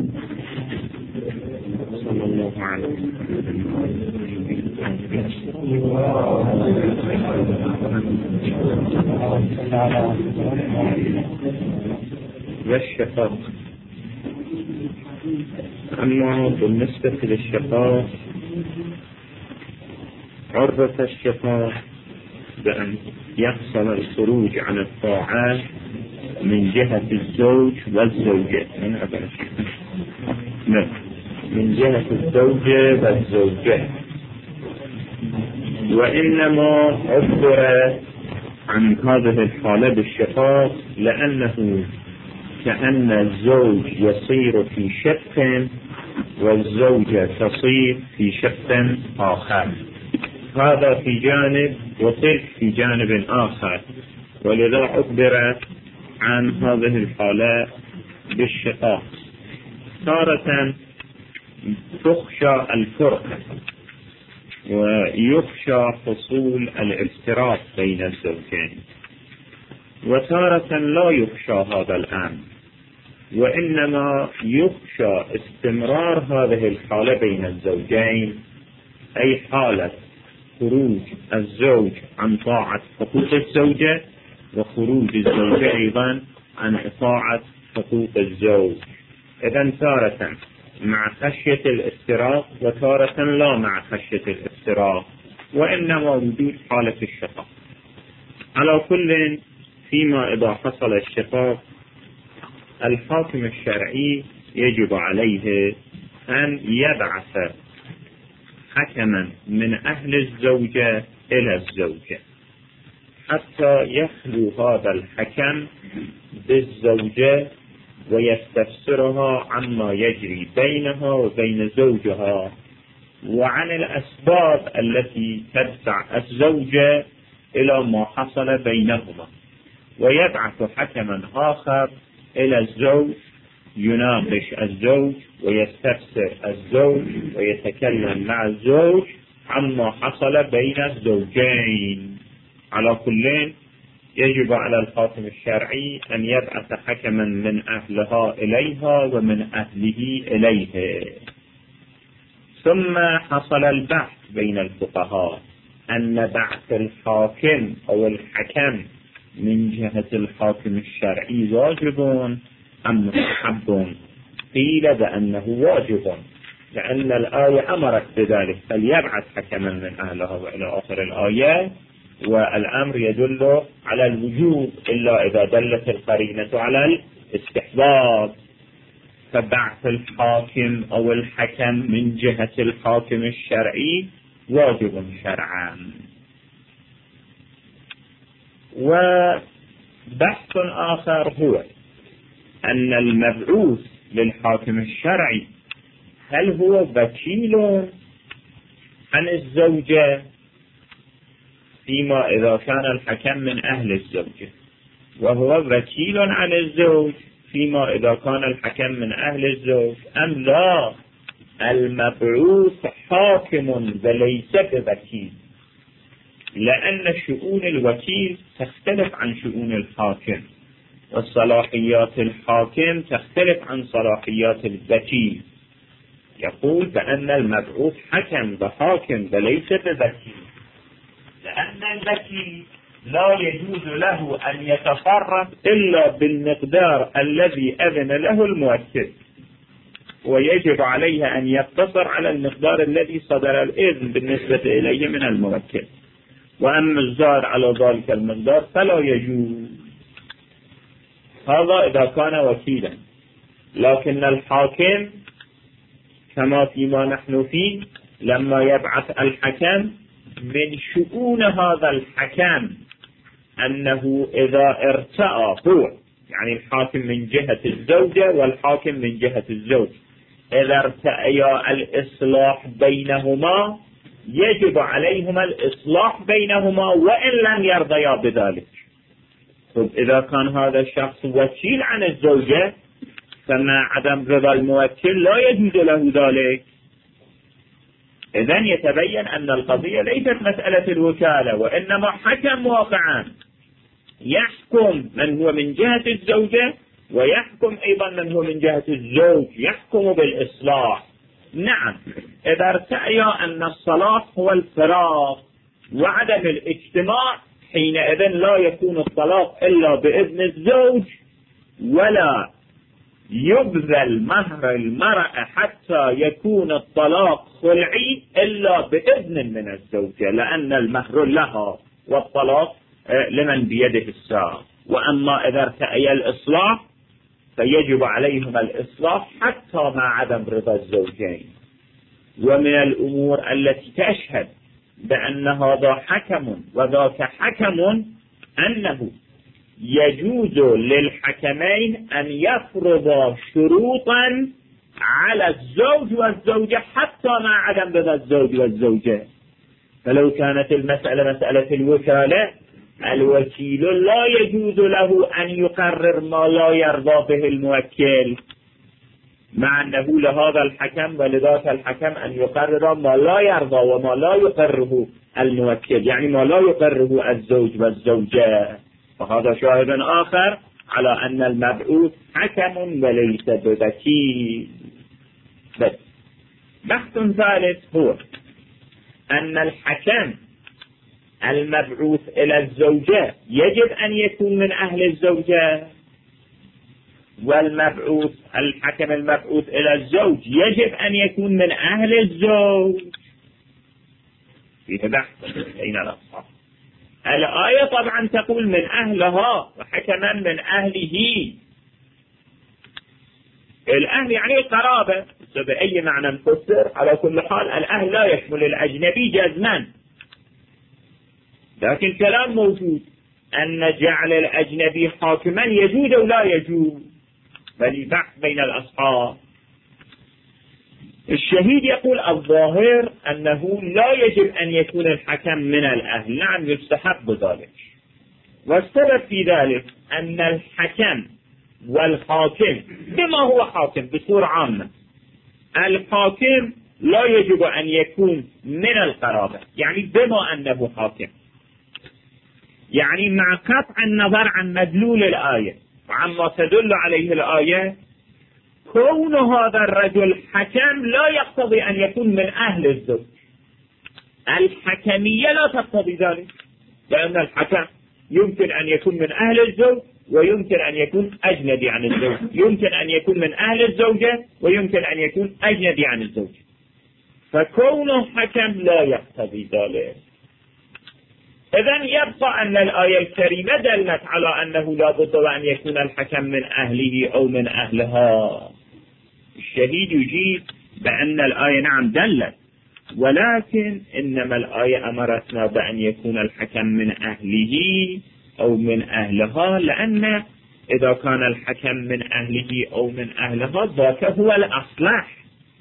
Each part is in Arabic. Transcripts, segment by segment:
صلى الله عليه والشقاق. أما بالنسبة للشقاق عرف الشقاق بأن يحصل الخروج عن الطاعات من جهة الزوج والزوجة، من جهة الزوجة والزوجة، وإنما عبر عن هذه الحالة بالشقاق لأنه كأن الزوج يصير في شق والزوجة تصير في شق آخر، هذا في جانب وتلك في جانب آخر، ولذا عبر عن هذه الحالة بالشقاق. تارة تخشى الفرقة ويخشى حصول الافتراق بين الزوجين، وتارة لا يخشى هذا الأمر، وإنما يخشى استمرار هذه الحالة بين الزوجين، أي حالة خروج الزوج عن طاعة حقوق الزوجة وخروج الزوجة أيضا عن طاعة حقوق الزوج. إذن تارة مع خشية الافتراق وتارة لا مع خشية الافتراق، وإنما وجود حالة الشقاق. على كل فيما إذا حصل الشقاق الحاكم الشرعي يجب عليه أن يبعث حكما من أهل الزوجة إلى الزوجة حتى يخلو هذا الحكم بالزوجة ويستفسرها عما يجري بينها وبين زوجها وعن الأسباب التي تدفع الزوجة إلى ما حصل بينهما، ويبعث حكما آخر إلى الزوج يناقش الزوج ويستفسر الزوج ويتكلم مع الزوج عما حصل بين الزوجين. على كل يجب على الحاكم الشرعي أن يبعث حكما من أهلها إليها ومن أهله إليه. ثم حصل البحث بين الفقهاء أن بعث الحاكم أو الحكم من جهة الحاكم الشرعي واجب أم مستحب؟ قيل بأنه واجب، لأن الآية أمرت بذلك، فليبعث حكما من أهلها وإلى آخر الآية، والأمر يدل على الوجوب إلا إذا دلت القرينة على الاستحباب. فبعث الحاكم أو الحكم من جهة الحاكم الشرعي واجب شرعا. وبحث آخر هو أن المبعوث للحاكم الشرعي هل هو وكيل عن الزوجة فيما إذا كان الحكم من أهل الزوجة، وهو وكيل عن الزوج فيما إذا كان الحكم من أهل الزوج، أم لا المبعوث حاكم وليس بوكيل، لأن شؤون الوكيل تختلف عن شؤون الحاكم، والصلاحيات الحاكم تختلف عن صلاحيات الوكيل. يقول بأن المبعوث حكم وحاكم وليس بوكيل، لأن الوكيل لا يجوز له أن يتصرف إلا بالمقدار الذي أذن له الموكل، ويجب عليه أن يقتصر على المقدار الذي صدر الإذن بالنسبة إليه من الموكل، وأما الزاد على ذلك المقدار فلا يجوز. هذا إذا كان وكيلا. لكن الحاكم كما فيما نحن فيه لما يبعث الحكم من شؤون هذا الحكم أنه إذا ارتأى هو، يعني الحاكم من جهة الزوجة والحاكم من جهة الزوج، إذا ارتأيا الإصلاح بينهما يجب عليهما الإصلاح بينهما وإن لم يرضيا بذلك. إذا كان هذا الشخص وكيل عن الزوجة فما عدم رضا الموكل لا يجوز له ذلك. إذن يتبين أن القضية ليست مسألة الوكالة، وإنما حكم واقعا يحكم من هو من جهة الزوجة ويحكم أيضا من هو من جهة الزوج يحكم بالإصلاح. نعم، إذا ارتأي أن الصلاح هو الفراغ وعدم الاجتماع، حينئذ لا يكون الطلاق إلا بإذن الزوج، ولا يبذل مهر المرأة حتى يكون الطلاق خلعي إلا بإذن من الزوجة، لأن المهر لها والطلاق لمن بيده الساق. وأما إذا ارتأي الإصلاح فيجب عليهما الإصلاح حتى مع عدم رضا الزوجين. ومن الأمور التي تشهد بأن هذا حكم وذاك حكم أنه يجوز للحكمين أن يفرضا شروطا على الزوج والزوجة حتى مع عدم رضا الزوج والزوجة. فلو كانت المسألة مسألة الوكالة، الوكيل لا يجوز له أن يقرر ما لا يرضى به الموكل، مع أنه لهذا الحكم ولذاك الحكم أن يقرر ما لا يرضى وما لا يقرره الموكل، يعني ما لا يقرره الزوج والزوجة. وهذا شاهد آخر على أن المبعوث حكم وليس بوكيل. بحث ثالث هو أن الحكم المبعوث إلى الزوجة يجب أن يكون من أهل الزوجة، الحكم المبعوث إلى الزوج يجب أن يكون من أهل الزوج. فيه بحث بين الأصحاب. الآية طبعا تقول من أهلها وحكما من أهله. الأهل يعني القرابة بأي معنى نفسر، على كل حال الأهل لا يشمل الأجنبي جزما، لكن كلام موجود أن جعل الأجنبي حاكما يجوز أو لا يجوز، بل بحث بين الأصحاب. الشهيد يقول الظاهر أنه لا يجب أن يكون الحكم من الأهل، نعم يستحب ذلك. والسبب في ذلك أن الحكم والحاكم بما هو حاكم بصورة عامة، الحاكم لا يجب أن يكون من القرابة، يعني بما أنه حاكم، يعني مع قطع النظر عن مدلول الآية وعما تدل عليه الآية، كون هذا الرجل حكم لا يقتضي أن يكون من أهل الزوج. الحكمية لا تقتضي ذلك، لأن الحكم يمكن أن يكون من أهل الزوج ويمكن أن يكون أجنبي عن الزوج، يمكن أن يكون من أهل الزوجة ويمكن أن يكون أجنبي عن الزوج، فكونه حكم لا يقتضي ذلك. إذن يبقى أن الآية الكريمة دلت على أنه لا بد أن يكون الحكم من أهله أو من أهلها. الشهيد يجيب بأن الآية نعم دلت، ولكن إنما الآية أمرتنا بأن يكون الحكم من أهله أو من أهلها، لأن إذا كان الحكم من أهله أو من أهلها ذاك هو الأصلح،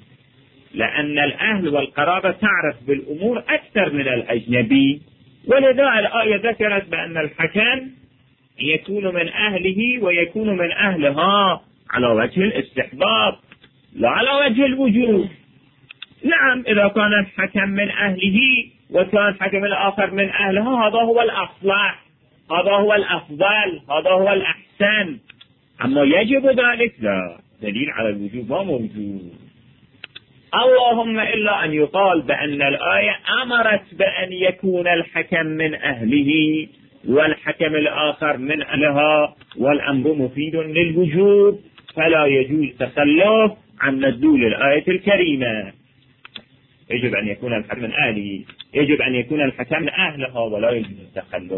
لأن الأهل والقرابة تعرف بالأمور أكثر من الأجنبي، ولذا الآية ذكرت بأن الحكم يكون من أهله ويكون من أهلها على وجه الاستحباب لا على وجه الوجوب. نعم إذا كان الحكم من أهله وكان الحكم الآخر من أهلها هذا هو الأصلح، هذا هو الأفضل، هذا هو الأحسن. أما يجب ذلك لا، دليل على الوجوب ما موجود. اللهم إلا أن يقال بأن الآية أمرت بأن يكون الحكم من أهله والحكم الآخر من أهلها، والأمر مفيد للوجوب، فلا يجوز تخلف عن مدلول الآية الكريمة. يجب أن يكون الحكم من أهله، يجب أن يكون الحكم من أهلها، ولا يجوز التخلف.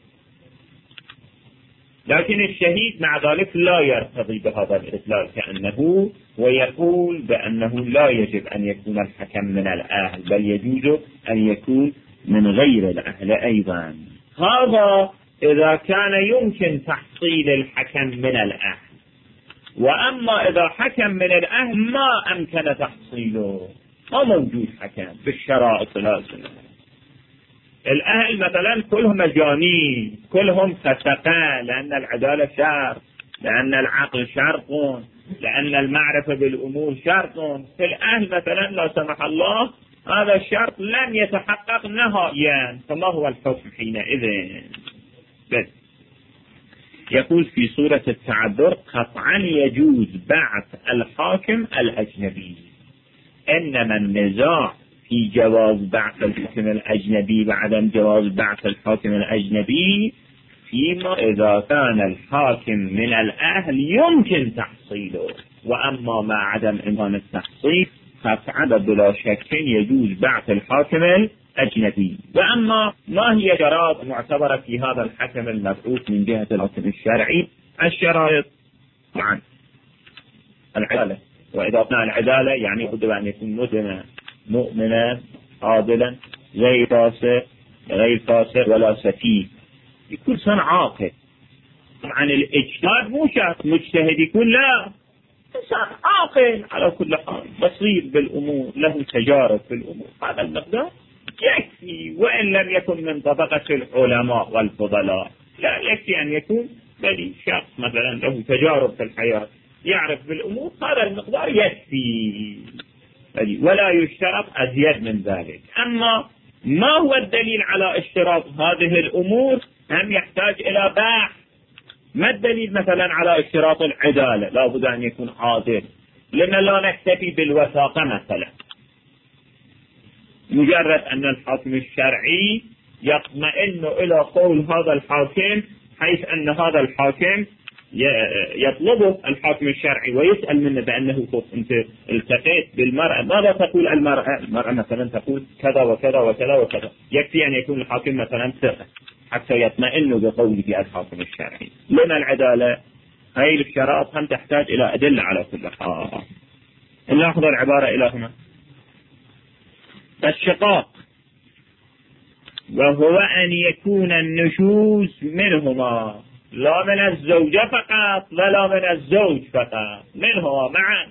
لكن الشهيد مع ذلك لا يرتضي بهذا الإدلال كأنه، ويقول بأنه لا يجب أن يكون الحكم من الأهل، بل يجوز أن يكون من غير الأهل أيضا. هذا إذا كان يمكن تحصيل الحكم من الأهل، وأما إذا حكم من الأهل ما أمكن تحصيله، ما موجود حكم بالشرائط لازم. الأهل مثلا كلهم مجانين، كلهم فسقة، لأن العدالة شرط، لأن العقل شرط، لأن المعرفة بالأمور شرط. في الأهل مثلا لا سمح الله هذا الشرط لم يتحقق نهائيا، فما هو الحكم حينئذ؟ بس يقول في سورة التعذر قطعا يجوز بعث الحاكم الأجنبي. إنما النزاع في جواز بعث الحاكم الأجنبي بعدم جواز بعث الحاكم الأجنبي فيما إذا كان الحاكم من الأهل يمكن تحصيله، وأما ما عدم إمكان التحصيل قطعا بلا شك يجوز بعث الحاكم الأجنبي. وأما ما هي شرائط معتبرة في هذا الحكم المبعوث من جهة الحكم الشرعي؟ الشرائط طبعا العدالة، وإذا قلنا العدالة يعني يجب أن يكون مسلما مؤمنا عادلا غير فاسق ولا سفيه، يكون سن عاقل. طبعا الاجتهاد مو شرط مجتهد يكون، لا، إنسان عاقل على كل حال بصير بالأمور له تجارب في الأمور، هذا المقدار يكفي. وإن لم يكن من طبقة العلماء والفضلاء لا يكفي أن يكون بل شخص مثلا له تجارب في الحياة يعرف بالأمور، هذا المقدار يكفي ولا يشترط أزيد من ذلك. أما ما هو الدليل على اشتراط هذه الأمور هم يحتاج إلى بحث. ما الدليل مثلا على اشتراط العدالة؟ لا بد أن يكون عادل، لأن لا نكتفي بالوثاقة مثلا. مجرد أن الحاكم الشرعي يطمئن إلى قول هذا الحاكم، حيث أن هذا الحاكم يطلبه الحاكم الشرعي ويسأل منه بأنه أنت التقيت بالمرأة، ماذا تقول المرأة مثلا تقول كذا وكذا وكذا وكذا، يكفي أن يكون الحاكم مثلا ثقة حتى يطمئن بقوله الحاكم الشرعي. لما العدالة هاي الشرائط هم تحتاج إلى أدلة على كل حال. نلاحظ العبارة إلى هنا. الشقاق وهو أن يكون النشوز منهما، لا من الزوجة فقط ولا من الزوج فقط، منهما معا،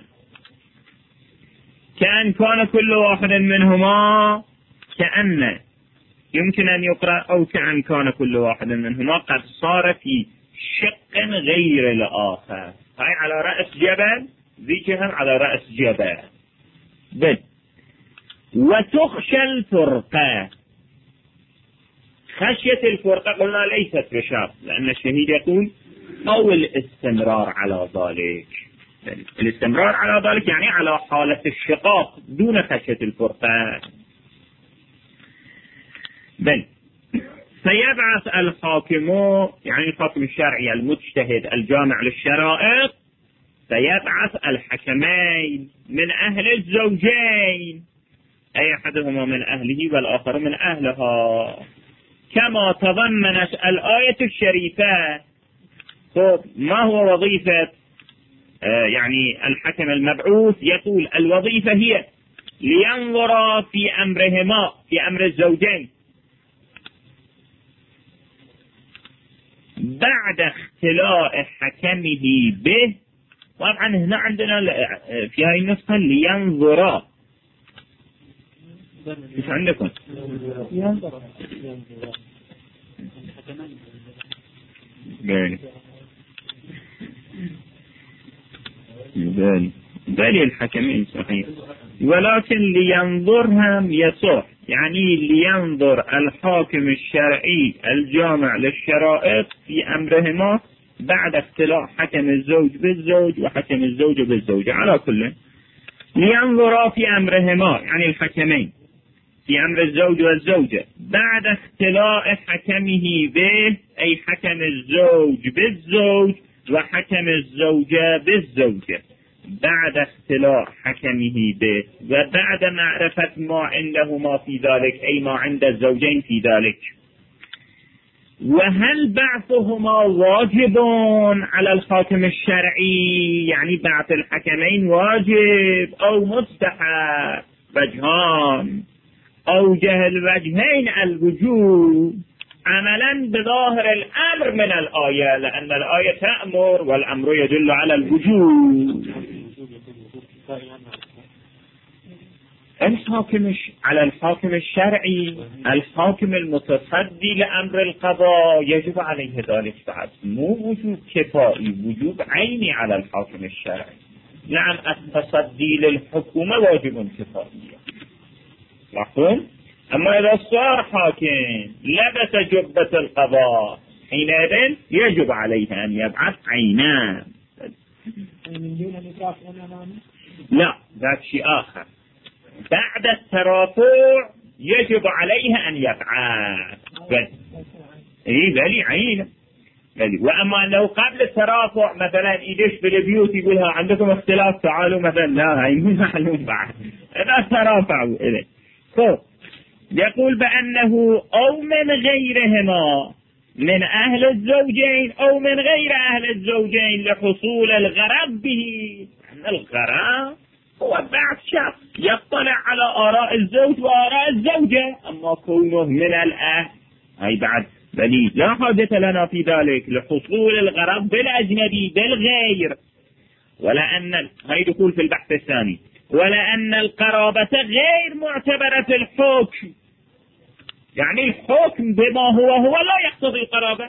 كأن كان كل واحد منهما، كأن يمكن أن يقرأ أو كأن كان كل واحد منهما قد صار في شق غير الآخر. هاي على رأس جبل، ذيكهم على رأس جبل. بل وتخشى الفرقة، خشية الفرقة قلنا ليست بشرط، لأن الشهيد يقول أو الاستمرار على ذلك. الاستمرار على ذلك يعني على حالة الشقاق دون خشية الفرقة. بل فيبعث الحاكم، يعني الحاكم الشرعي المجتهد الجامع للشرائط، فيبعث الحكمين من أهل الزوجين، أي أحدهما من أهله والآخر من أهلها، كما تضمنت الآية الشريفة. ما هو وظيفة يعني الحكم المبعوث؟ يقول الوظيفة هي لينظر في أمرهما، في أمر الزوجين، بعد اختلاء حكمه به. طبعا هنا عندنا في هاي النسخة لينظر، مش عندكم؟ بالي الحكمين صحيح، ولكن لينظرهم يصح، يعني لينظر الحاكم الشرعي الجامع للشرائط في أمرهما بعد اختلاف حكم الزوج بالزوج وحكم الزوج بالزوجة. على كل لينظر في أمرهما يعني الحكمين في أمر الزوج والزوجة بعد اختلاف حكمه به، أي حكم الزوج بالزوج وحكم الزوجة بالزوجة، بعد اختلاف حكمه به وبعد معرفة ما عندهما في ذلك، أي ما عند الزوجين في ذلك. وهل بعثهما واجب على الحاكم الشرعي، يعني بعث الحكمين واجب أو مستحب؟ وجهان، أوجه الوجهين الوجوب عملا بظاهر الأمر من الآية، لأن الآية تأمر والأمر يدل على الوجوب. الحاكم على الحاكم الشرعي الحاكم المتصدي لأمر القضاء يجب عليه ذلك بعد، مو وجوب كفائي، وجوب عيني على الحاكم الشرعي. نعم التصدي للحكومة واجب كفائي لكن أما إذا صار حاكم لبس جبة القضاء حينئذ يجب عليه أن يبعث عينان. لا، ذات شيء آخر. بعد الترافع يجب عليه أن يبعث بلي عينه. وأما أنه قبل الترافع مثلا يدش بالبيوت يقولها عندكم اختلاف تعالوا مثلا، لا، هاي مو معلوم بعد إذا ترافعوا إليه. يقول بأنه أو من غيرهما من أهل الزوجين أو من غير أهل الزوجين لحصول الغرض به. الغرض هو بعض شخص يطلع على آراء الزوج وآراء الزوجة، أما كونه من الأهل هاي بعد بلي لا حاجة لنا في ذلك، لحصول الغرض بالأجنبي بالغير. ولأن هاي دخول في البحث الثاني. ولأن القرابة غير معتبرة في الحكم، يعني الحكم بما هو لا يقتضي القرابة.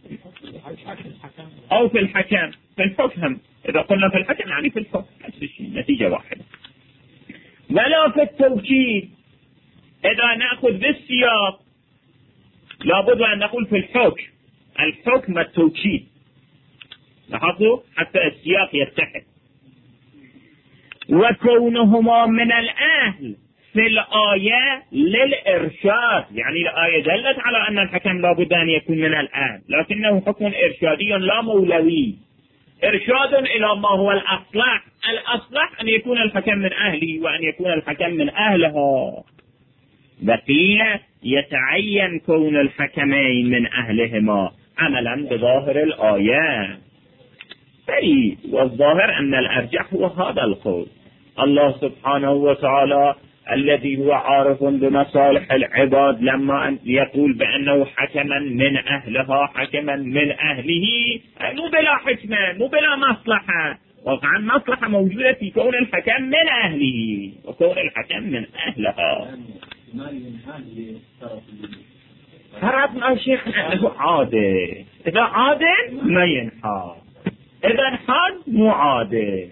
أو في الحكم، في الحكم إذا قلنا في الحكم يعني في الحكم نفس الشيء، نتيجة واحدة. ولا في التوكيد إذا نأخذ بالسياق لابد أن نقول في الحكم التوكيد. لاحظوا حتى السياق يتحد. وكونهما من الأهل في الآية للإرشاد، يعني الآية دلت على أن الحكم لابد أن يكون من الأهل، لكنه حكم إرشادي لا مولوي، إرشاد إلى ما هو الأصلح. الأصلح أن يكون الحكم من أهله وأن يكون الحكم من أهلها. وقيل يتعين كون الحكمين من أهلهما عملا بظاهر الآية. والظاهر أن الأرجح هو هذا القول. الله سبحانه وتعالى الذي هو عارف بمصالح العباد لما يقول بأنه حكما من أهلها حكما من أهله، مو بلا حكمة مو بلا مصلحة. وقعا مصلحة موجودة في كون الحكم من أهله وكون الحكم من أهلها. فرضنا شيخ أنه عادل، إذا عادل ما ينحاد، إذا انحاد مو عادل.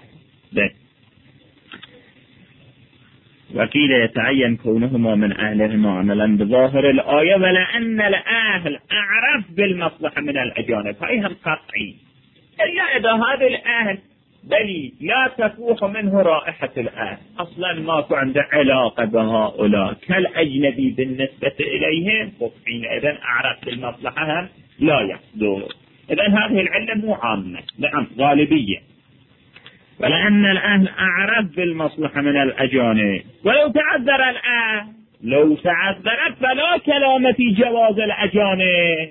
وقيل يتعين كونهما من أهلهما عملا بظاهر الآية. ولأن الأهل أعرف بالمصلحة من الأجانب، هاي هم قطعي. إلا إذا هذا الأهل بل لا تفوح منه رائحة الأهل، أصلا ما عنده علاقة بهؤلاء كالأجنبي بالنسبة إليهم، حينئذ أعرف بالمصلحة هم لا يحضر. إذن هذه العلة مو عامة، نعم غالبية. ولأن الأهل أعرف بالمصلحة من الأجانب. ولو تعذر الأهل، لو تعذرت فلا كلام في جواز الأجانب.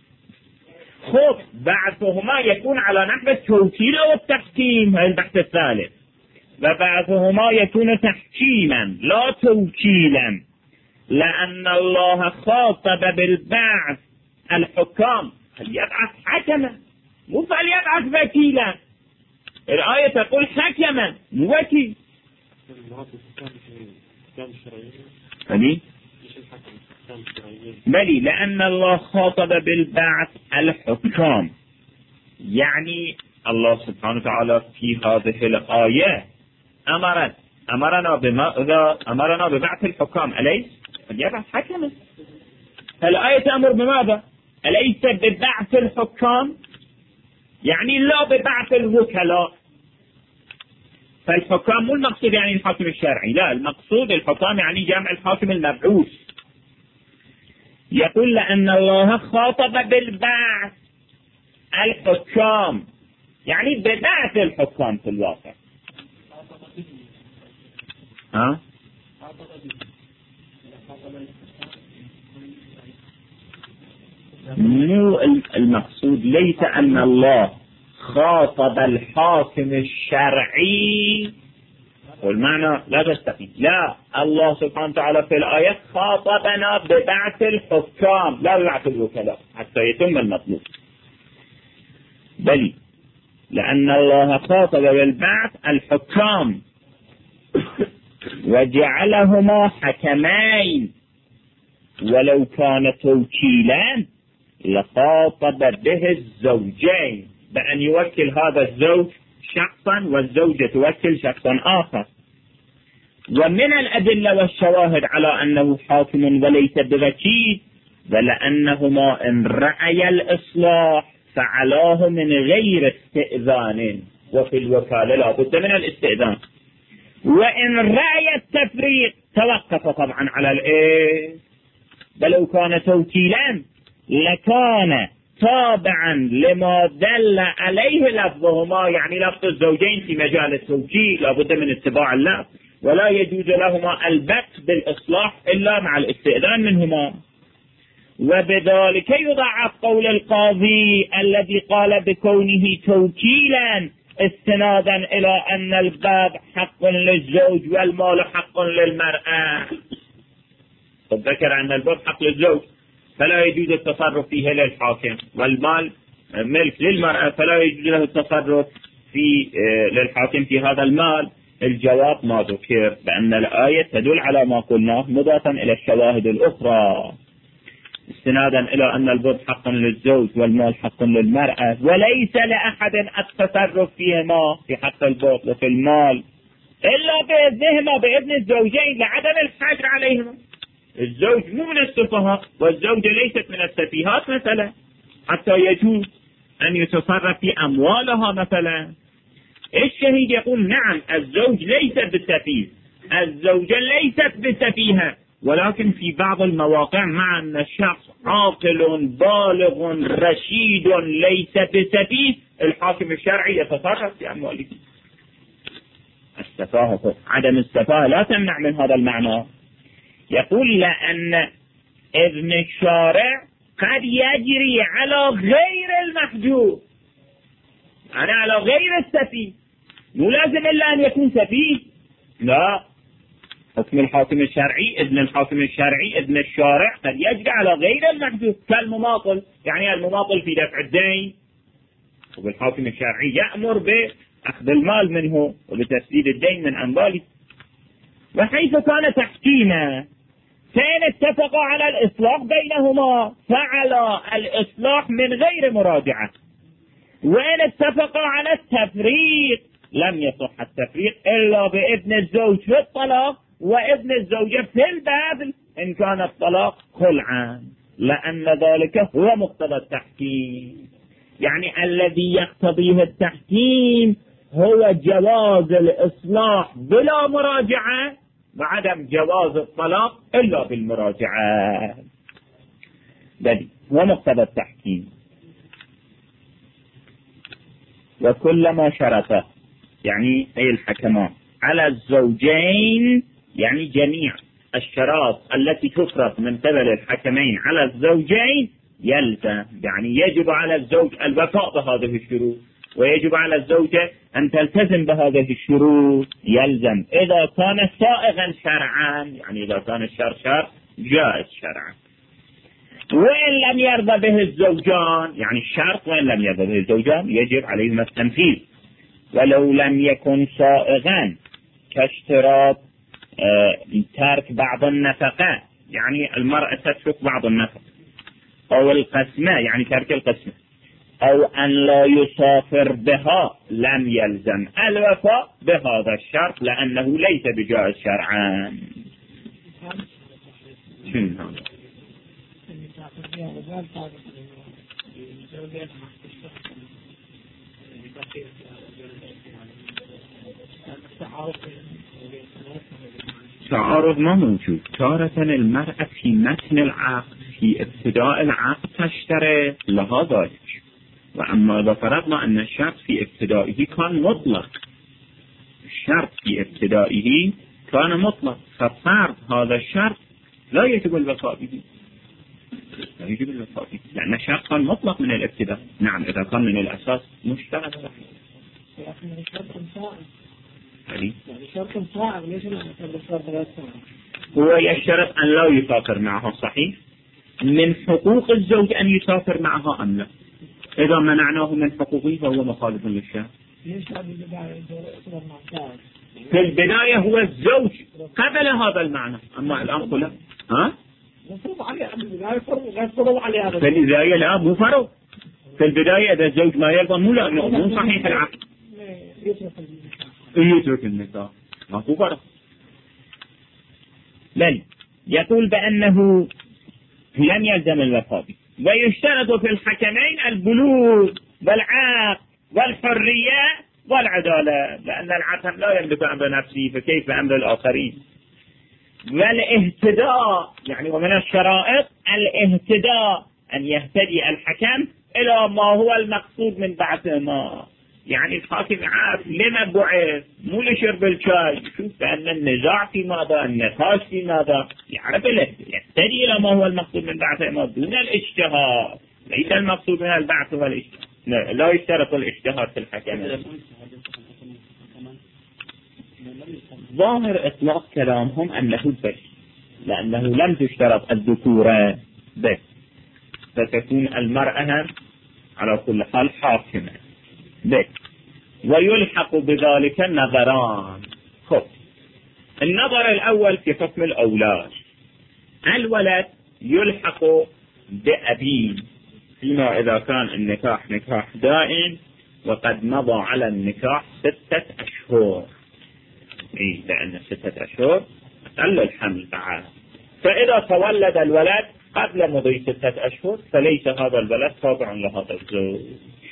بعثهما يكون على نحو التوكيل أو التحكيم، هذا البحث الثالث. وبعثهما يكون تحكيما لا توكيلا، لأن الله خاطب بالبعث الحكام فليبعث حكما مو فليبعث وكيلا. الآية تقول حكما مو وكيل. بلي لأن الله خاطب بالبعث الحكام، يعني الله سبحانه وتعالى في هذه الآية أمرنا ببعث الحكام، أليس؟ فليبعث حكما. الآية تأمر بماذا؟ أليس ببعث الحكام؟ يعني لا ببعث الوكلاء. فالحكام مو المقصود يعني الحاكم الشرعي، لا، المقصود الحكام يعني جمع الحاكم المبعوث. يقول لأن الله خاطب بالبعث الحكام، يعني ببعث الحكام في الواقع. مو المقصود ليس أن الله خاطب الحاكم الشرعي والمعنى لا تستقيم، لا، الله سبحانه وتعالى في الآية خاطبنا ببعث الحكام لا ببعث الوكلاء حتى يتم المطلوب. بل لأن الله خاطب بالبعث الحكام وجعلهما حكمين، ولو كان توكيلا لخاطب به الزوجين، بأن يوكل هذا الزوج شخصا والزوجة توكل شخصا آخر. ومن الأدلة والشواهد على أنه حاكم وليس بوكيل ولأنهما إن رعي الإصلاح فعلاه من غير استئذان، وفي الوكالة لا بد من الاستئذان. وإن رعي التفريق توقف طبعا على الإيه، بل كان توكيلا لكان تابعا لما دل عليه لفظهما، يعني لفظ الزوجين في مجال التوكيل لا بد من اتباع اللفظ، ولا يجوز لهما البت بالإصلاح إلا مع الاستئذان منهما. وبذلك يضعف قول القاضي الذي قال بكونه توكيلا استنادا إلى أن الباب حق للزوج والمال حق للمرأة. ذكر أن الباب حق للزوج فلا يجوز التصرف فيه للحاكم، والمال ملك للمرأة فلا يجوز له التصرف للحاكم في هذا المال. الجواب ما ذكر، بأن الآية تدل على ما قلناه مضافا إلى الشواهد الأخرى استنادا إلى أن الباب حق للزوج والمال حق للمرأة، وليس لأحد التصرف فيهما في حق الباب وفي المال إلا بإذنهما بإذن الزوجين لعدم الحجر عليهما. الزوج مو من السفهاء والزوجة ليست من السفيهات مثلا حتى يجوز أن يتصرف في أموالها مثلا. الشهيد يقول نعم الزوج ليس بسفيه، الزوجة ليست بسفيهة، ولكن في بعض المواقع مع أن الشخص عاقل بالغ رشيد ليس بسفيه الحاكم الشرعي يتصرف في أمواله. السفاهة عدم السفاهة لا تمنع من هذا المعنى. يقول لأن إذن الشارع قد يجري على غير المحجوب، يعني على غير السفيه، مو لازم إلا أن يكون سفيه، لا، حكم الحاكم الشرعي إذن الحاكم الشرعي إذن الشارع قد يجري على غير المحجوب كالمماطل، يعني المماطل في دفع الدين والحاكم الشرعي يأمر بأخذ المال منه وبتسديد الدين من أمواله. وحيث كان تحكيما فإن اتفقوا على الإصلاح بينهما فعلى الإصلاح من غير مراجعة، وإن اتفقوا على التفريق لم يصح التفريق إلا بإذن الزوج في الطلاق وإذن الزوجة في البذل إن كان الطلاق خلعا، لأن ذلك هو مقتضى التحكيم. يعني الذي يقتضيه التحكيم هو جواز الإصلاح بلا مراجعة وعدم جواز الطلاق إلا بالمراجعة، بل هو مقتضى التحكيم. وكلما شرط يعني أي الحكمان على الزوجين، يعني جميع الشراط التي تفرض من قبل الحكمين على الزوجين يلزم، يعني يجب على الزوج الوفاء بهذه الشروط ويجب على الزوجة أن تلتزم بهذه الشروط، يلزم إذا كان سائغا شرعا، يعني إذا كان الشرع جائز شرعا. وإن لم يرضى به الزوجان، يعني الشرط وإن لم يرضى به الزوجان يجب عليهما التنفيذ ولو لم يكن سائغا كاشتراط ترك بعض النفقات، يعني المرأة تترك بعض النفقة، أو القسمة يعني ترك القسمة، أو أن لا يسافر بها لم يلزم الوفاء بهذا الشرط لأنه ليس بجائز شرعا. تعارض ما موجود. تارة المرأة في متن العقد في ابتداء العقد تشترط لها ذلك، وأما إذا فرضنا أن الشرط في ابتدائه كان مطلق، الشرط في ابتدائه كان مطلق، ففرض هذا الشرط لا يجب الوفاء به، لا يجب الوفاء به لأن الشرط كان مطلق من الابتداء. نعم إذا كان من الأساس مشترط. يعني شرط صعب ليش الشرط هو يشترط أن لا يسافر معها، صحيح؟ من حقوق الزوج أن يسافر معها أم لا؟ إذا منعناه من حقوقه فهو مخالف للشرع. في البداية هو الزوج قبل هذا المعنى، أما الآن خلق في البداية لا مو فرض. في البداية إذا الزوج ما يرضى مو صحيح العقد، يترك النكاح ما هو فرض. بل يقول بأنه لم يلزم الوفاء به. ويشترط في الحكمين البلوغ والعقل والحرية والعدالة، لأن الحكم لا يملك أمر نفسه فكيف أمر الآخرين. والاهتداء، يعني ومن الشرائط الاهتداء، أن يهتدي الحكم إلى ما هو المقصود من بعث ما. يعني الحاكم عارف لما بعث، مو لشرب الشاي، شوف بأن النزاع في ماذا، النقاش في ماذا، يعرف يهتدي إلى ما هو المقصود من بعث ما دون الاجتهاد. ليس المقصود من البعث هو الاجتهاد، لا يشترط الاجتهاد في الحكم. ظاهر إطلاق كلامهم أنه بس، لأنه لم تشترط الذكورة بس، فتكون المرأة على كل حال حاكمة بس. ويلحق بذلك النظران. خب، النظر الأول في حكم الأولاد. الولد يلحق بأبيه فيما إذا كان النكاح نكاح دائم وقد مضى على النكاح 6 أشهر. لأن 6 أشهر أقل الحمل بعد. فإذا تولد الولد قبل مضي 6 أشهر فليس هذا الولد تابع لهذا الزوج.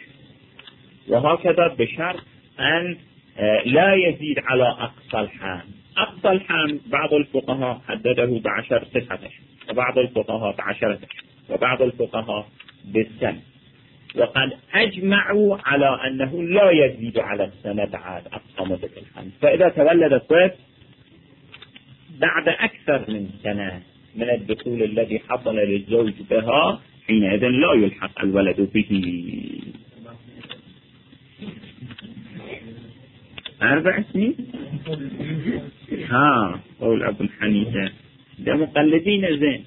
وهكذا بشرط أن لا يزيد على أقصى الحمل. أقصى الحمل بعض الفقهاء حدده ب10 9 أشهر، وبعض الفقهاء ب10 أشهر، وبعض الفقهاء بالسنة. وقد أجمعوا على أنه لا يزيد على السنة بعد أقصى مدة الحمل. فإذا تولد الطفل بعد أكثر من سنة من الدخول الذي حصل للزوج بها، حينئذ لا يلحق الولد به. 4 سنين. قول أبو حنيفة ده مقلدين زين.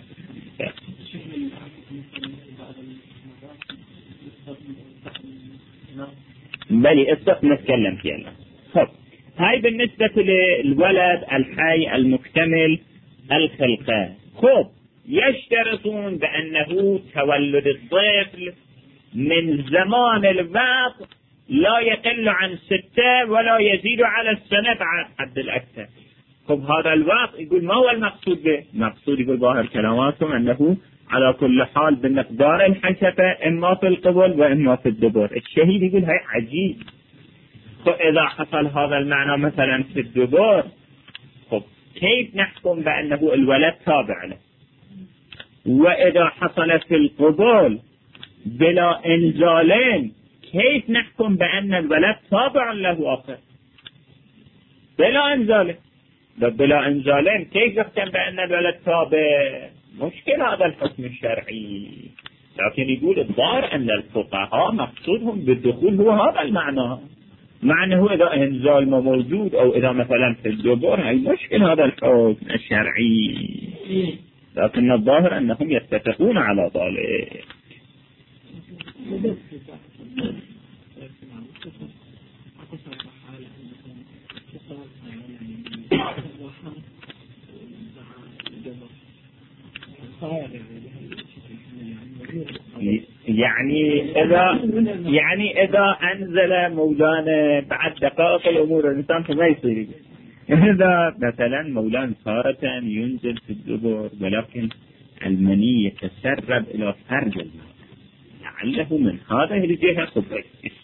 بلي الصف نتكلم فيها الآن. خب، هاي بالنسبة للولد الحي المكتمل الخلقة. خب، يشترطون بأنه تولد الطفل من زمان الوقت لا يقل عن 6 ولا يزيد على السنة بعد حد الأكثر. خب، هذا الوقت يقول ما هو المقصود به؟ مقصود يقول ظاهر كلاماتهم أنه على كل حال بمقدار الحشفة، إما في القبل وإما في الدبر. الشهيد يقول هاي عجيب. فإذا حصل هذا المعنى مثلا في الدبر، خب كيف نحكم بأنه الولد تابع له؟ وإذا حصل في القبل بلا إنزالين، كيف نحكم بأن الولد تابع له آخر؟ بلا إنزالين. بلا إنزالين كيف نحكم بأن الولد تابع؟ مشكل هذا الحكم الشرعي. لكن يقول الظاهر أن الفقهاء مقصودهم بالدخول هو هذا المعنى، مع أنه إذا إنزال ما موجود أو إذا مثلا في الدبر، هي مشكل هذا الحكم الشرعي. لكن الظاهر أنهم يتفقون على ذلك. يعني إذا أنزل مولانا بعد دقائق الأمور الإنسان فما يصير. إذا مثلا مولانا تارة ينزل في الدبر ولكن المني يتسرب إلى فرج الماء، لعله من هذه الجهة خبرة.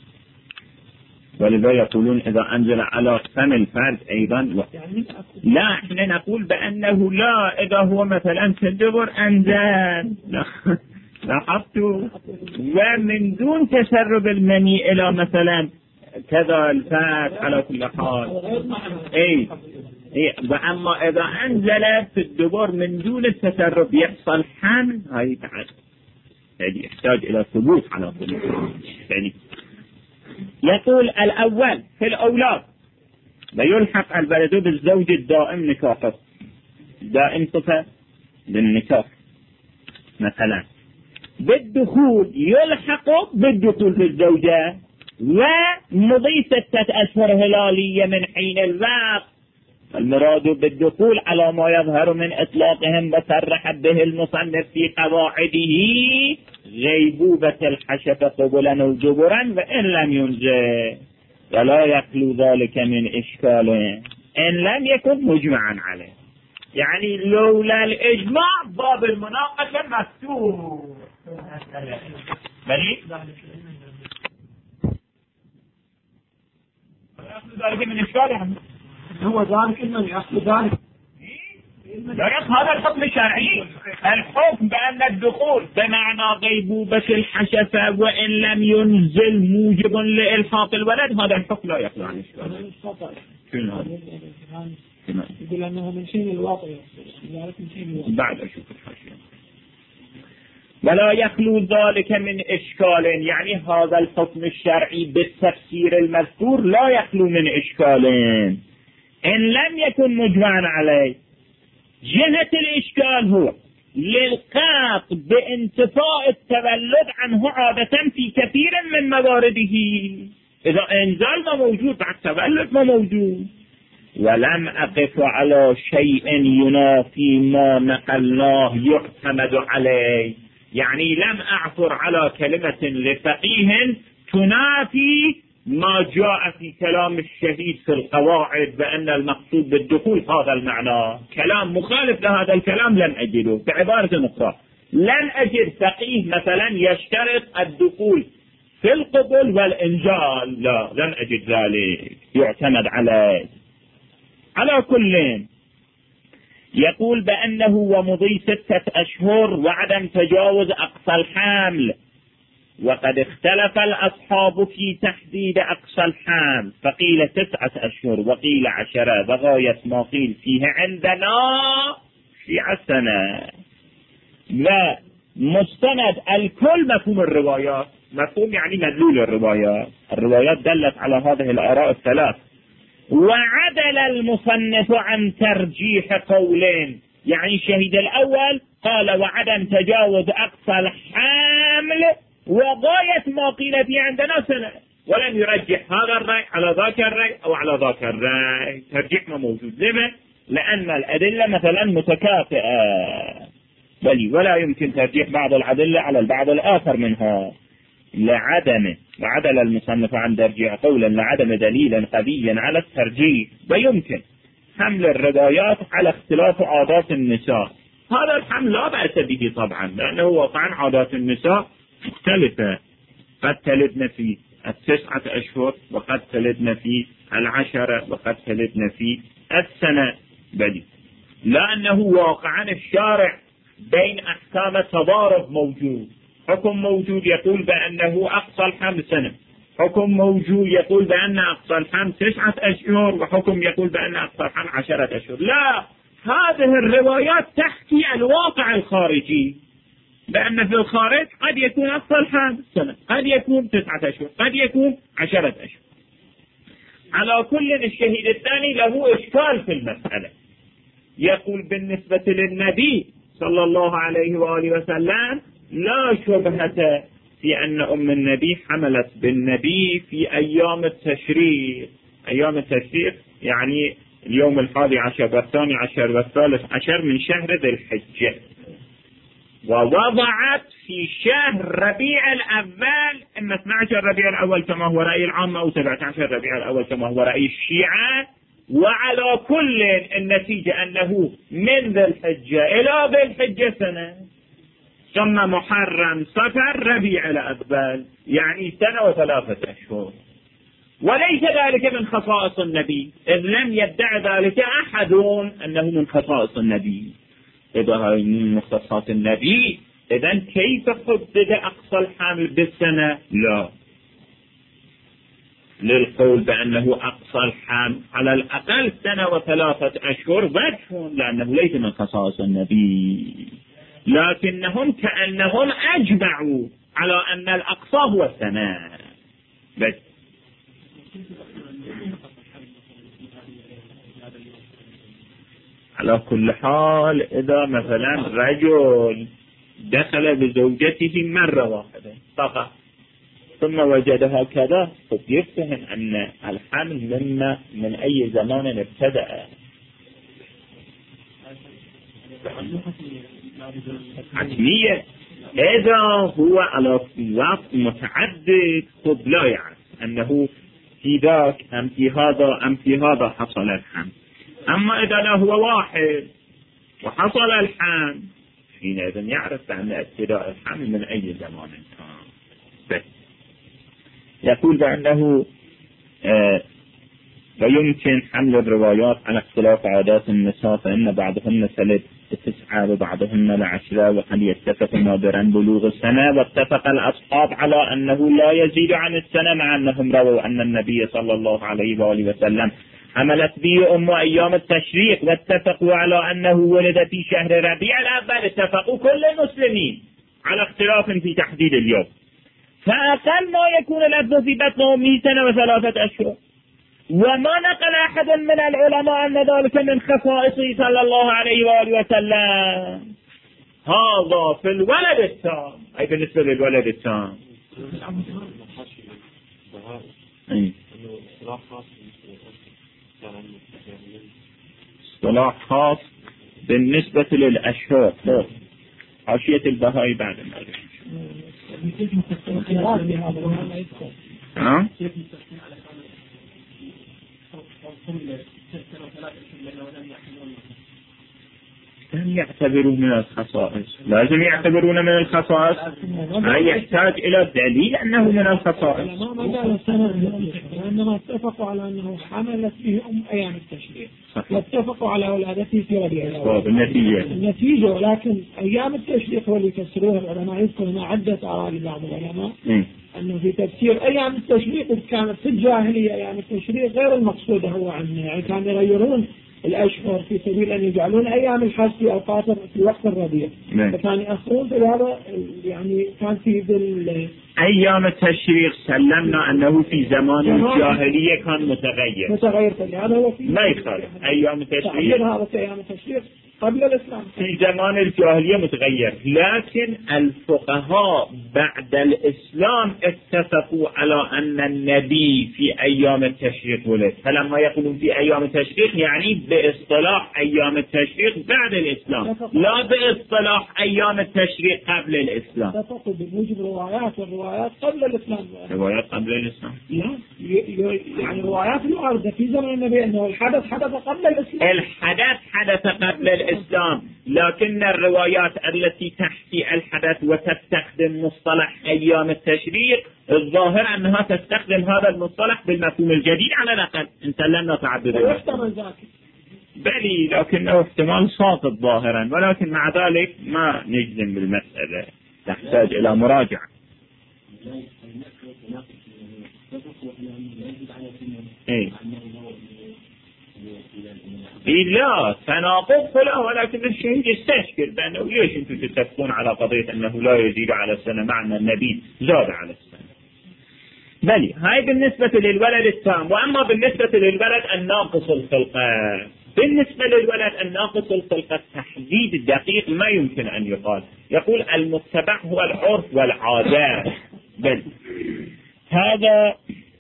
ولذا يقولون إذا أنزل على فم الفرج أيضا لا، احنا نقول بأنه لا، إذا هو مثلا في الدبر أنزل لاحظتوا ومن دون تسرب المني إلى مثلا كذا الفرج على كل حال. وأما إذا أنزل في الدبر من دون التسرب يحصل حمل، هاي بعد هذه يحتاج إلى ثبوت على كل حال. يقول الأول في الأولاد ويلحق الولد بالزوج الدائم نكاحه. دائم صفة للنكاح. مثلا بالدخول يلحق بالدخول في الزوجة ومضي 6 أشهر هلالية من حين الوقت. المراد بالدخول على ما يظهر من إطلاقهم وصرح به المصنف في قواعده غيبوبة الحشفة قبلا وجبرا وإن لم ينزل، ولا يخلو ذلك من إشكال إن لم يكن مجمعا عليه. يعني لولا الإجماع باب المناقشة مفتوح. بلي ذلك من إشكال هو ذلك من يأخذ ذلك هذا الحكم الشرعي. الحكم بأن الدخول بمعنى غيبوبة الحشفة وإن لم ينزل موجب لإلحاق الولد، هذا الحكم لا يخلو عن إشكال. يقول أنه من شيء الواقع بعد أشوف الحاشية. ولا يخلو ذلك من إشكال، يعني هذا الحكم الشرعي بالتفسير المذكور لا يخلو من إشكال إن لم يكن مجمعا عليه. جهة الإشكال هو للقاط بانتفاء التولد عنه عادة في كثير من موارده. إذا إنزال ما موجود بعد تولد ما موجود. ولم أقف على شيء ينافي ما نقلناه يعتمد عليه، يعني لم أعثر على كلمة لفقيه تنافي ما جاء في كلام الشهيد في القواعد بأن المقصود بالدخول هذا المعنى. كلام مخالف لهذا الكلام لن أجده. بعبارة أخرى، لن أجد فقيه مثلا يشترط الدخول في القبول والإنزال، لا، لن أجد ذلك يعتمد عليه. على كل يقول بأنه ومضي 6 أشهر وعدم تجاوز أقصى الحمل، وقد اختلف الأصحاب في تحديد أقصى الحمل، فقيل 9 أشهر وقيل 10، بغاية ما قيل فيه عندنا في 10. لا مستند الكل مفهوم الروايات، مفهوم يعني مدلول الروايات دلت على هذه الآراء الثلاث. وعدل المصنف عن ترجيح قولين، يعني الشهيد الأول قال وعدم تجاوز أقصى الحمل وغاية ما قيل فيه عندنا سنة، ولم يرجح هذا الرأي على ذاك الرأي أو على ذاك الرأي. ترجيح ما موجود. لما؟ لأن الأدلة مثلا متكافئة، بل ولا يمكن ترجيح بعض الأدلة على البعض الآخر منها لعدم. وعدل المصنف عن ترجيح قولا لعدم دليلا قويا على الترجيح. ويمكن حمل الروايات على اختلاف عادات النساء. هذا الحمل لا بأس به طبعا، لأنه واقعا عادات النساء مختلفة، قد تلدن في 9 أشهر وقد تلدن في 10 وقد تلدن في 1 بل لأنه واقعا الشارع بين أحكام تضارب موجود. حكم موجود يقول بأنه أقصى الحمل 1، حكم موجود يقول بأن أقصى الحمل 9 أشهر، وحكم يقول بأن أقصى الحمل 10 أشهر. لا، هذه الروايات تحكي الواقع الخارجي، لأن في الخارج قد يكون أقصى الحمل 1، قد يكون 9 أشهر، قد يكون 10 أشهر. على كل الشهيد الثاني له إشكال في المسألة. يقول بالنسبة للنبي صلى الله عليه وآله وسلم لا شبهة في أن أم النبي حملت بالنبي في أيام التشريق. أيام التشريق يعني اليوم 11 و12 و13 من شهر ذي الحجة، ووضعت في شهر ربيع الأول، إما 12 ربيع الأول كما هو رأي العامة أو 17 ربيع الأول كما هو رأي الشيعة. وعلى كل النتيجة أنه من ذي الحجة إلى ذي الحجة سنة، ثم محرم صفر ربيع الأول، يعني 1 و3 أشهر. وليس ذلك من خصائص النبي، إذ لم يدع ذلك أحد أنه من خصائص النبي. إذا هاي من مختصات النبي، إذن كيف حدد أقصى الحمل بالسنة؟ لا، للقول بأنه أقصى الحمل على الأقل 1 و3 أشهر وجه، لأنه ليس من خصائص النبي. لكنهم كأنهم أجمعوا على أن الأقصى هو 1 بس. على كل حال إذا مثلا رجل دخل بزوجته مرة واحدة فقط ثم وجدها كذا، يفهم أن الحمل من أي زمان ابتدأ. حتمية. إذا هو على وقت متعدد لا يعرف أنه في ذاك أم في هذا أم في هذا حصل الحمل. أما إذا لا هو واحد وحصل الحمل، حينئذ يعرف بأن ابتداء الحمل من أي زمان كان. يقول بأنه ويمكن حمل الروايات على اختلاف عادات النساء، فإن بعضهن تلد 9 وبعضهن 10، وقد يتفق نادرا بلوغ السنة. واتفق الأصحاب على أنه لا يزيد عن السنة، مع أنهم رووا أن النبي صلى الله عليه وآله وسلم حملت به أم أيام التشريق، واتفقوا على أنه ولد في شهر ربيع الأول. اتفقوا كل المسلمين على اختلاف في تحديد اليوم. فأقل ما يكون الأبد في بطن أمه 1 و3 أشهر. وما نقل أحد من العلماء أن ذلك من خصائصه صلى الله عليه وآله وسلم. هذا في الولد التام. أي بالنسبة للولد التام اصطلاح خاص بالنسبة للأشهر. حاشية البهائي بعد ما لم يعتبروا من الخصائص. لازم يعتبرون من الخصائص. ما يحتاج إلى دليل أنه من الخصائص. ما مجال السنة، وإنما اتفقوا على أنه حملت به أم أيام التشريق، واتفقوا على ولادته في ربيع الأول. النتيجة ولكن أيام التشريق هو اللي يفسروها العلماء. يذكر هنا عدة آراء لبعض العلماء أنه في تفسير أيام التشريق كانت في الجاهلية أيام التشريق غير المقصودة هو عنه، يعني كانوا يغيرون الأشهر في سبيل أن يجعلون أيام الحج في أوقات في وقت الربيع، فكان يأخذون في هذا، يعني كان في أيام التشريق سلمنا أنه في زمان الجاهلية كان متغير هذا هو ما يخالف. أيام التشريق هذا أيام التشريق قبل الإسلام في زمان الجاهلية متغير، لكن الفقهاء بعد الإسلام اتفقوا على أن النبي في أيام التشريق ولد. فلما يقولون في أيام التشريق يعني باصطلاح أيام التشريق بعد الإسلام، لا باصطلاح أيام التشريق قبل الإسلام. اتفقوا بموجب والروايات قبل الإسلام. روايات قبل الإسلام لا، يعني روايات الواردة في زمن النبي أنه الحدث حدث قبل الإسلام. الحدث حدث قبل الإسلام، لكن الروايات التي تحكي الحدث وتستخدم مصطلح أيام التشريق الظاهر أنها تستخدم هذا المصطلح بالمفهوم الجديد على الأقل. انت لن نتعدد بلي، لكنه احتمال ساقط ظاهرا، ولكن مع ذلك ما نجزم بالمسألة، تحتاج إلى مراجعة. لا تناقض فلا، ولكن الشهيد يستشكل بأنه ليش أنتم تتفقون على قضية أنه لا يزيد على السنة مع أن النبي زاد على السنة. بلي هاي بالنسبة للولد التام. وأما بالنسبة للولد الناقص الخلقة، بالنسبة للولد الناقص الخلقة تحديد الدقيق ما يمكن أن يقال. يقول المتبع هو العرف والعادات. بل هذا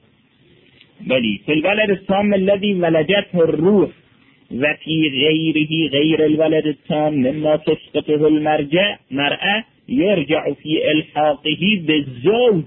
بلي في الولد التام الذي ولدته الروح، وفي غيره غير الولد التام مما تسقطه المرأة يرجع في إلحاقه بالزوج،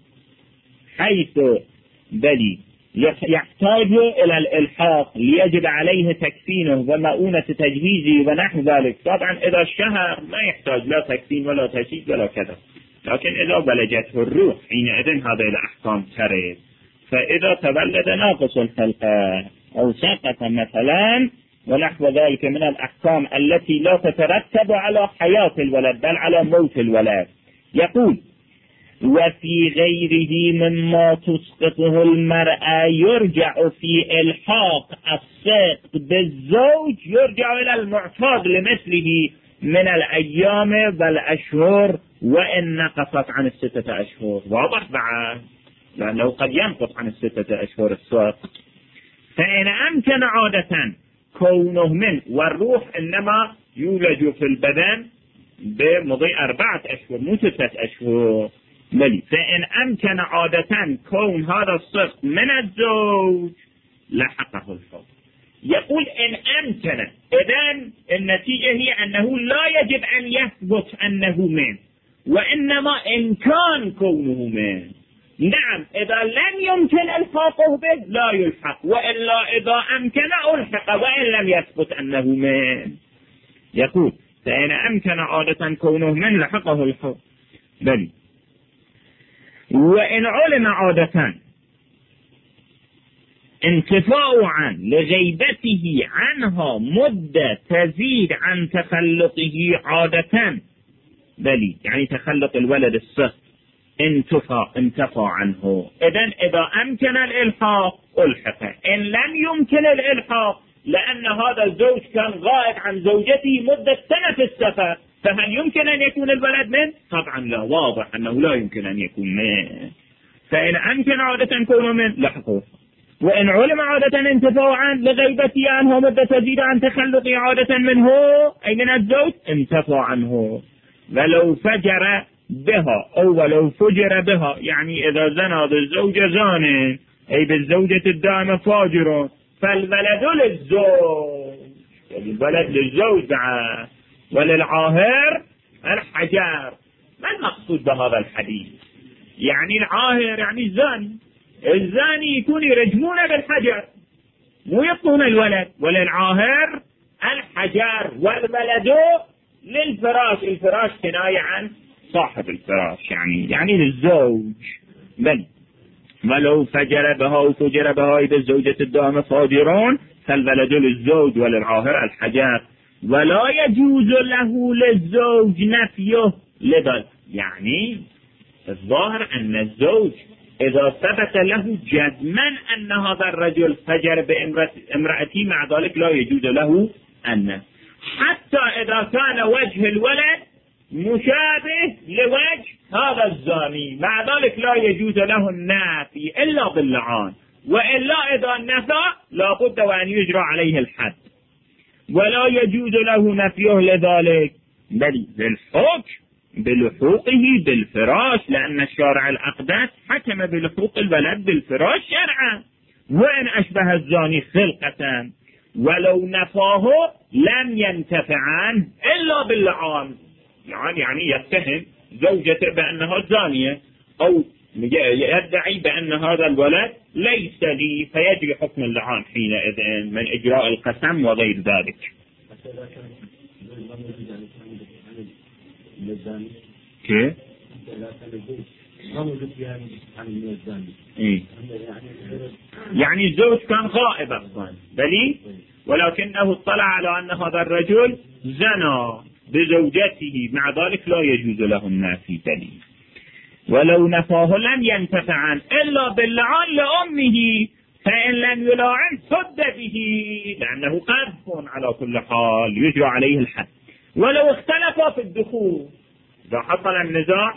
حيث بلي يحتاج إلى الإلحاق ليجب عليه تكفينه ومؤونة تجهيزه ونحو ذلك. طبعا إذا الشهر ما يحتاج لا تكفين ولا تجهيز ولا كذا، لكن إذا ولدته الروح حينئذ هذه الأحكام ترد. فإذا تولد ناقص الخلقة أو سقط مثلا ونحو ذلك من الأحكام التي لا تترتب على حياة الولد بل على موت الولد، يقول وفي غيره مما تسقطه المرأة يرجع في إلحاق السقط بالزوج، يرجع إلى المعتاد لمثله من الأيام والأشهر وإن نقصت عن 6 أشهر. واضح بعد، لأنه قد ينقص عن 6 أشهر السقط. فإن أمكن عادة كونه من، والروح إنما يولج في البدن بمضي 4 أشهر مو 6 أشهر. بلي فإن أمكن عادة كون هذا السقط من الزوج لحقه الحكم. يقول إن أمكن، إذن النتيجة هي أنه لا يجب أن يثبت أنه من، وإنما إن كان كونه من. نعم إذا لم يمكن الحاقه به لا يلحق، وإلا إذا أمكن ألحق وإن لم يثبت أنه من. يقول فإن أمكن عادة كونه من لحقه الحر. بل وإن علم عادة انتفاء عن لغيبته عنها مدة تزيد عن تخلقه عادة، بل يعني تخلق الولد الصغر انتفى عنه. إذا أمكن الإلحاق ألحق، إن لم يمكن الإلحاق لأن هذا الزوج كان غائب عن زوجته مدة سنة في السفر، فهل يمكن أن يكون الولد منه؟ طبعا لا، واضح أنه لا يمكن أن يكون منه. فإن أمكن عادة كونه منه لحقه. وإن علم عادة انتفاء عن لغيبته عنه مدة تزيد عن تخلق عادة منه أي من الزوج انتفى عنه. ولو فجر بها أو ولو فجر بها، يعني إذا زنى بالزوجة زان أي بالزوجة الدائمة فاجر، فالولد للزوج، الولد للزوج بعد، وللعاهر الحجر. ما المقصود بهذا الحديث؟ يعني العاهر يعني الزاني يكون يرجمونه بالحجر مو يقتلون الولد، وللعاهر الحجر، والولد للفراش. الفراش كناية عن صاحب الفراش، يعني للزوج. بل ولو فجر بها وفجر بها إذا الزوجة الدائمة فاجرون فالولد للزوج وللعاهر الحجر. ولا يجوز له للزوج نفيه لبل، يعني الظاهر أن الزوج إذا ثبت له جزما أن هذا الرجل فجر بامرأته مع ذلك لا يجوز له أن، حتى إذا كان وجه الولد مشابه لوجه هذا الزاني مع ذلك لا يجوز له النافي إلا باللعان، وإلا إذا نفى لا بد وأن يجرى عليه الحد. ولا يجوز له نفيه لذلك بل بالحكم بلحوقه بالفراش، لأن الشارع الأقدس حكم بلحوق الولد بالفراش شرعا، وإن أشبه الزاني خلقة. ولو نفاه لم ينتفع عنه إلا باللعان، يعني يتهم زوجته بأنها زانية أو يدعي بأن هذا الولد ليس لي، فيجري حكم اللعان حينئذ من إجراء القسم وغير ذلك. كيف؟ يعني الزوج كان غائب أصلا بلي، ولكنه اطلع على أن هذا الرجل زنى بزوجته مع ذلك لا يجوز له النافي بلي. ولو نفاه لم ينتفع عنه إلا باللعان لأمه، فإن لم يلاعن صد به لأنه قذف على كل حال يجرى عليه الحد. ولو اختلف في الدخول إذا حصل النزاع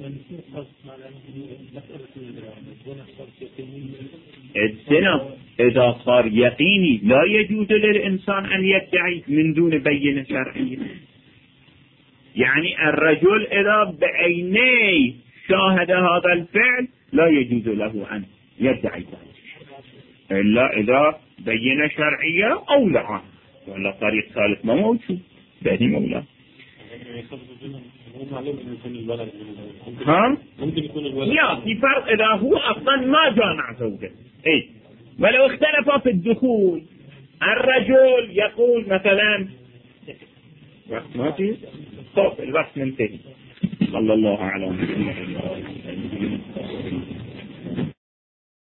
الزنا إذا صار يقيني لا يجوز للإنسان أن يدعي من دون بينة شرعية. يعني الرجل إذا بعينيه شاهد هذا الفعل لا يجوز له أن يدعي ذلك إلا إذا بينة شرعية أو لعان، ولا طريق ثالث ما موجود بأني مولاه. ها؟ لا، في فرق إذا هو أصلا ما جامع زوجته. إيه؟ ولو اختلف في الدخول، الرجل يقول مثلا ما في طب الوقت منتهي. صلى الله عليه وسلم.